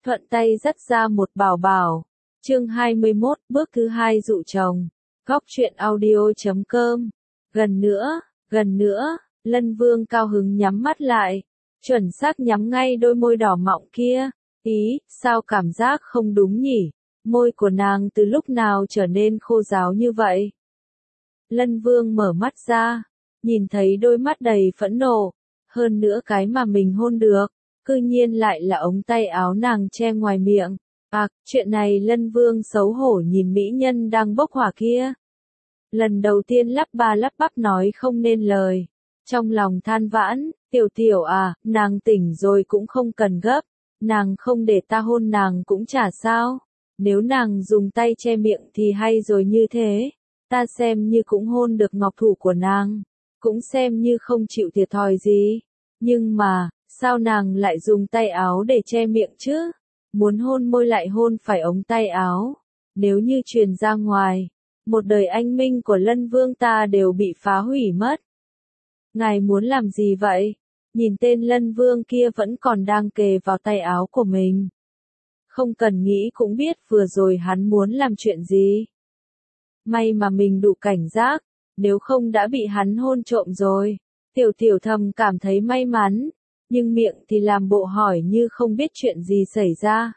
thuận tay dắt ra một bảo bảo. Chương 21, bước thứ 2 dụ chồng. Góc truyện audio.com. Gần nữa, Lân Vương cao hứng nhắm mắt lại, chuẩn xác nhắm ngay đôi môi đỏ mọng kia. Sao cảm giác không đúng nhỉ? Môi của nàng từ lúc nào trở nên khô ráo như vậy? Lân Vương mở mắt ra, nhìn thấy đôi mắt đầy phẫn nộ, hơn nữa cái mà mình hôn được, cư nhiên lại là ống tay áo nàng che ngoài miệng. Chuyện này Lân Vương xấu hổ nhìn mỹ nhân đang bốc hỏa kia. Lần đầu tiên lắp ba lắp bắp nói không nên lời. Trong lòng than vãn, tiểu à, nàng tỉnh rồi cũng không cần gấp. Nàng không để ta hôn nàng cũng chả sao. Nếu nàng dùng tay che miệng thì hay rồi như thế. Ta xem như cũng hôn được ngọc thủ của nàng. Cũng xem như không chịu thiệt thòi gì. Nhưng mà, sao nàng lại dùng tay áo để che miệng chứ? Muốn hôn môi lại hôn phải ống tay áo. Nếu như truyền ra ngoài, một đời anh minh của Lân Vương ta đều bị phá hủy mất. Ngài muốn làm gì vậy? Nhìn tên Lân Vương kia vẫn còn đang kề vào tay áo của mình. Không cần nghĩ cũng biết vừa rồi hắn muốn làm chuyện gì. May mà mình đủ cảnh giác, nếu không đã bị hắn hôn trộm rồi. Tiểu thầm cảm thấy may mắn, nhưng miệng thì làm bộ hỏi như không biết chuyện gì xảy ra.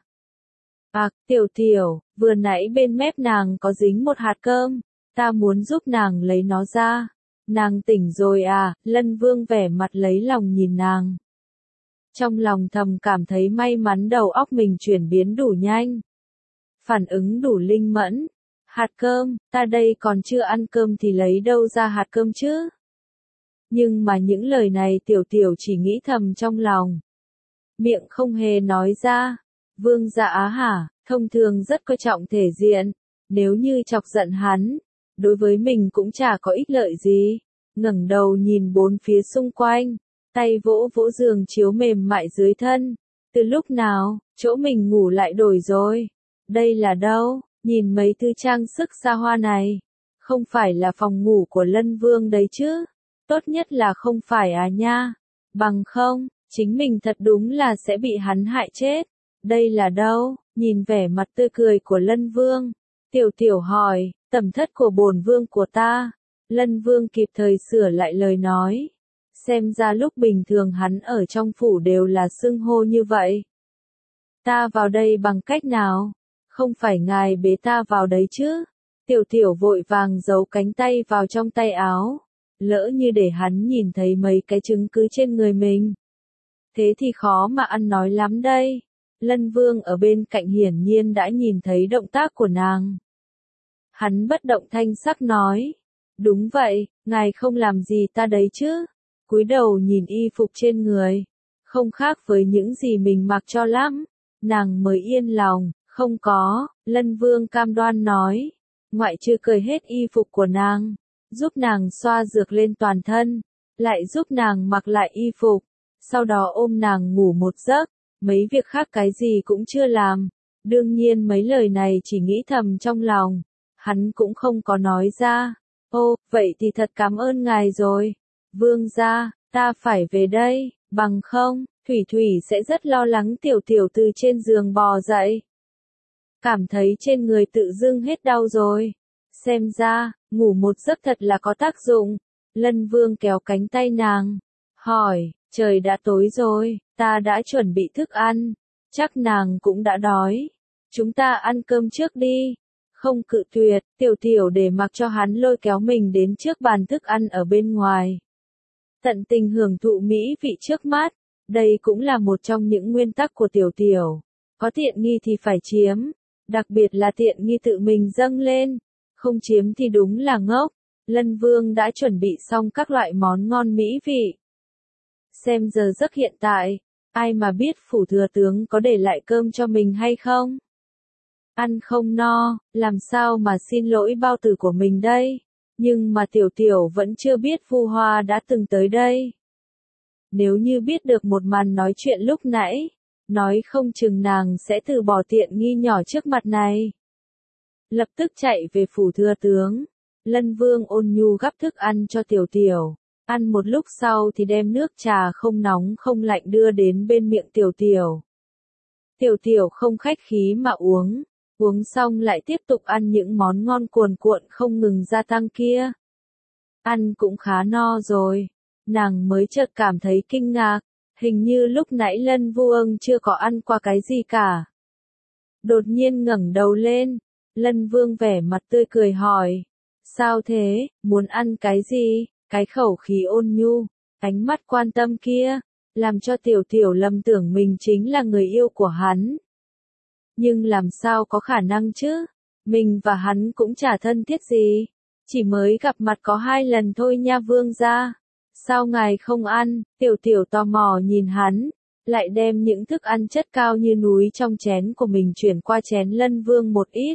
Tiểu, vừa nãy bên mép nàng có dính một hạt cơm, ta muốn giúp nàng lấy nó ra. Nàng tỉnh rồi à? Lân Vương vẻ mặt lấy lòng nhìn nàng. Trong lòng thầm cảm thấy may mắn đầu óc mình chuyển biến đủ nhanh. Phản ứng đủ linh mẫn. Hạt cơm, ta đây còn chưa ăn cơm thì lấy đâu ra hạt cơm chứ? Nhưng mà những lời này tiểu chỉ nghĩ thầm trong lòng. Miệng không hề nói ra. Vương gia á hả, thông thường rất coi trọng thể diện. Nếu như chọc giận hắn, đối với mình cũng chả có ích lợi gì. Ngẩng đầu nhìn bốn phía xung quanh, tay vỗ vỗ giường chiếu mềm mại dưới thân. Từ lúc nào, chỗ mình ngủ lại đổi rồi? Đây là đâu? Nhìn mấy thứ trang sức xa hoa này. Không phải là phòng ngủ của Lân Vương đấy chứ? Tốt nhất là không phải à nha. Bằng không, chính mình thật đúng là sẽ bị hắn hại chết. Đây là đâu? Nhìn vẻ mặt tươi cười của Lân Vương. Tiểu hỏi, tẩm thất của bổn vương của ta. Lân Vương kịp thời sửa lại lời nói. Xem ra lúc bình thường hắn ở trong phủ đều là xưng hô như vậy. Ta vào đây bằng cách nào? Không phải ngài bế ta vào đấy chứ? Tiểu vội vàng giấu cánh tay vào trong tay áo. Lỡ như để hắn nhìn thấy mấy cái chứng cứ trên người mình. Thế thì khó mà ăn nói lắm đây. Lân Vương ở bên cạnh hiển nhiên đã nhìn thấy động tác của nàng. Hắn bất động thanh sắc nói. Đúng vậy, ngài không làm gì ta đấy chứ. Cúi đầu nhìn y phục trên người. Không khác với những gì mình mặc cho lắm. Nàng mới yên lòng, không có, Lân Vương cam đoan nói. Ngoại trừ cởi hết y phục của nàng, giúp nàng xoa dược lên toàn thân, lại giúp nàng mặc lại y phục, sau đó ôm nàng ngủ một giấc, mấy việc khác cái gì cũng chưa làm. Đương nhiên mấy lời này chỉ nghĩ thầm trong lòng, hắn cũng không có nói ra. Vậy thì thật cảm ơn ngài rồi. Vương gia, ta phải về đây, bằng không, Thủy sẽ rất lo lắng tiểu từ trên giường bò dậy. Cảm thấy trên người tự dưng hết đau rồi. Xem ra, ngủ một giấc thật là có tác dụng. Lân Vương kéo cánh tay nàng. Hỏi, trời đã tối rồi, ta đã chuẩn bị thức ăn. Chắc nàng cũng đã đói. Chúng ta ăn cơm trước đi. Không cự tuyệt, tiểu để mặc cho hắn lôi kéo mình đến trước bàn thức ăn ở bên ngoài. Tận tình hưởng thụ mỹ vị trước mắt. Đây cũng là một trong những nguyên tắc của tiểu. Có tiện nghi thì phải chiếm. Đặc biệt là tiện nghi tự mình dâng lên. Không chiếm thì đúng là ngốc. Lân Vương đã chuẩn bị xong các loại món ngon mỹ vị. Xem giờ giấc hiện tại, ai mà biết phủ thừa tướng có để lại cơm cho mình hay không? Ăn không no, làm sao mà xin lỗi bao tử của mình đây? Nhưng mà tiểu vẫn chưa biết Vu Hoa đã từng tới đây. Nếu như biết được một màn nói chuyện lúc nãy, nói không chừng nàng sẽ từ bỏ tiện nghi nhỏ trước mặt này. Lập tức chạy về phủ thừa tướng. Lân Vương ôn nhu gắp thức ăn cho tiểu. Ăn một lúc sau thì đem nước trà không nóng không lạnh đưa đến bên miệng tiểu. Tiểu Tiểu không khách khí mà uống, uống xong lại tiếp tục ăn những món ngon cuồn cuộn không ngừng gia tăng kia. Ăn cũng khá no rồi, nàng mới chợt cảm thấy kinh ngạc, hình như lúc nãy Lân Vương chưa có ăn qua cái gì cả. Đột nhiên ngẩng đầu lên, Lân Vương vẻ mặt tươi cười hỏi, sao thế, muốn ăn cái gì? Cái khẩu khí ôn nhu, ánh mắt quan tâm kia, làm cho Tiểu Tiểu lầm tưởng mình chính là người yêu của hắn. Nhưng làm sao có khả năng chứ? Mình và hắn cũng chả thân thiết gì, chỉ mới gặp mặt có 2 lần thôi nha vương gia. Sao ngài không ăn? Tiểu Tiểu tò mò nhìn hắn, lại đem những thức ăn chất cao như núi trong chén của mình chuyển qua chén Lân Vương một ít.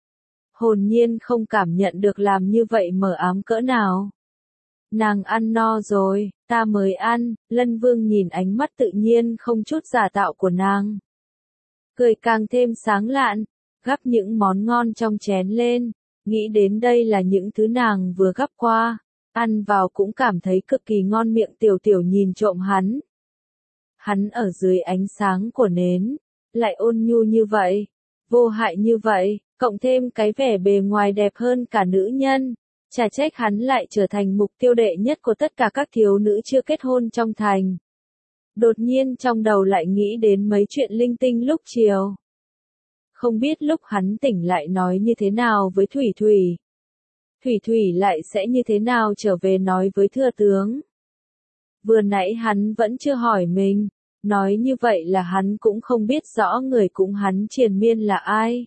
Hồn nhiên không cảm nhận được làm như vậy mờ ám cỡ nào. Nàng ăn no rồi, ta mới ăn. Lân Vương nhìn ánh mắt tự nhiên không chút giả tạo của nàng, cười càng thêm sáng lạn, gắp những món ngon trong chén lên, nghĩ đến đây là những thứ nàng vừa gắp qua, ăn vào cũng cảm thấy cực kỳ ngon miệng. Tiểu Tiểu nhìn trộm hắn. Hắn ở dưới ánh sáng của nến, lại ôn nhu như vậy, vô hại như vậy, cộng thêm cái vẻ bề ngoài đẹp hơn cả nữ nhân. Chả trách hắn lại trở thành mục tiêu đệ nhất của tất cả các thiếu nữ chưa kết hôn trong thành. Đột nhiên trong đầu lại nghĩ đến mấy chuyện linh tinh lúc chiều. Không biết lúc hắn tỉnh lại nói như thế nào với Thủy Thủy. Thủy Thủy lại sẽ như thế nào trở về nói với thừa tướng. Vừa nãy hắn vẫn chưa hỏi mình, nói như vậy là hắn cũng không biết rõ người cùng hắn triền miên là ai.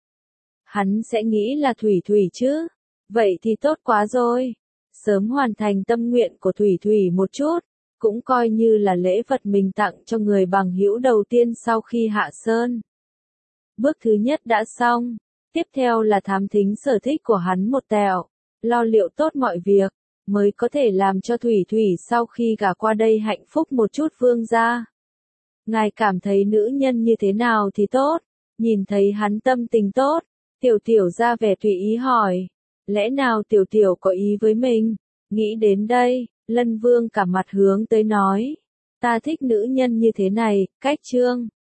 Hắn sẽ nghĩ là Thủy Thủy chứ, vậy thì tốt quá rồi. Sớm hoàn thành tâm nguyện của Thủy Thủy một chút, cũng coi như là lễ vật mình tặng cho người bằng hữu đầu tiên sau khi hạ sơn. Bước thứ nhất đã xong, tiếp theo là thám thính sở thích của hắn một tẹo, lo liệu tốt mọi việc, mới có thể làm cho Thủy Thủy sau khi gả qua đây hạnh phúc một chút vương gia. Ngài cảm thấy nữ nhân như thế nào thì tốt? Nhìn thấy hắn tâm tình tốt, Tiểu Tiểu ra vẻ tùy ý hỏi, lẽ nào Tiểu Tiểu có ý với mình? Nghĩ đến đây, Lân Vương cả mặt hướng tới nói, ta thích nữ nhân như thế này. Cách chương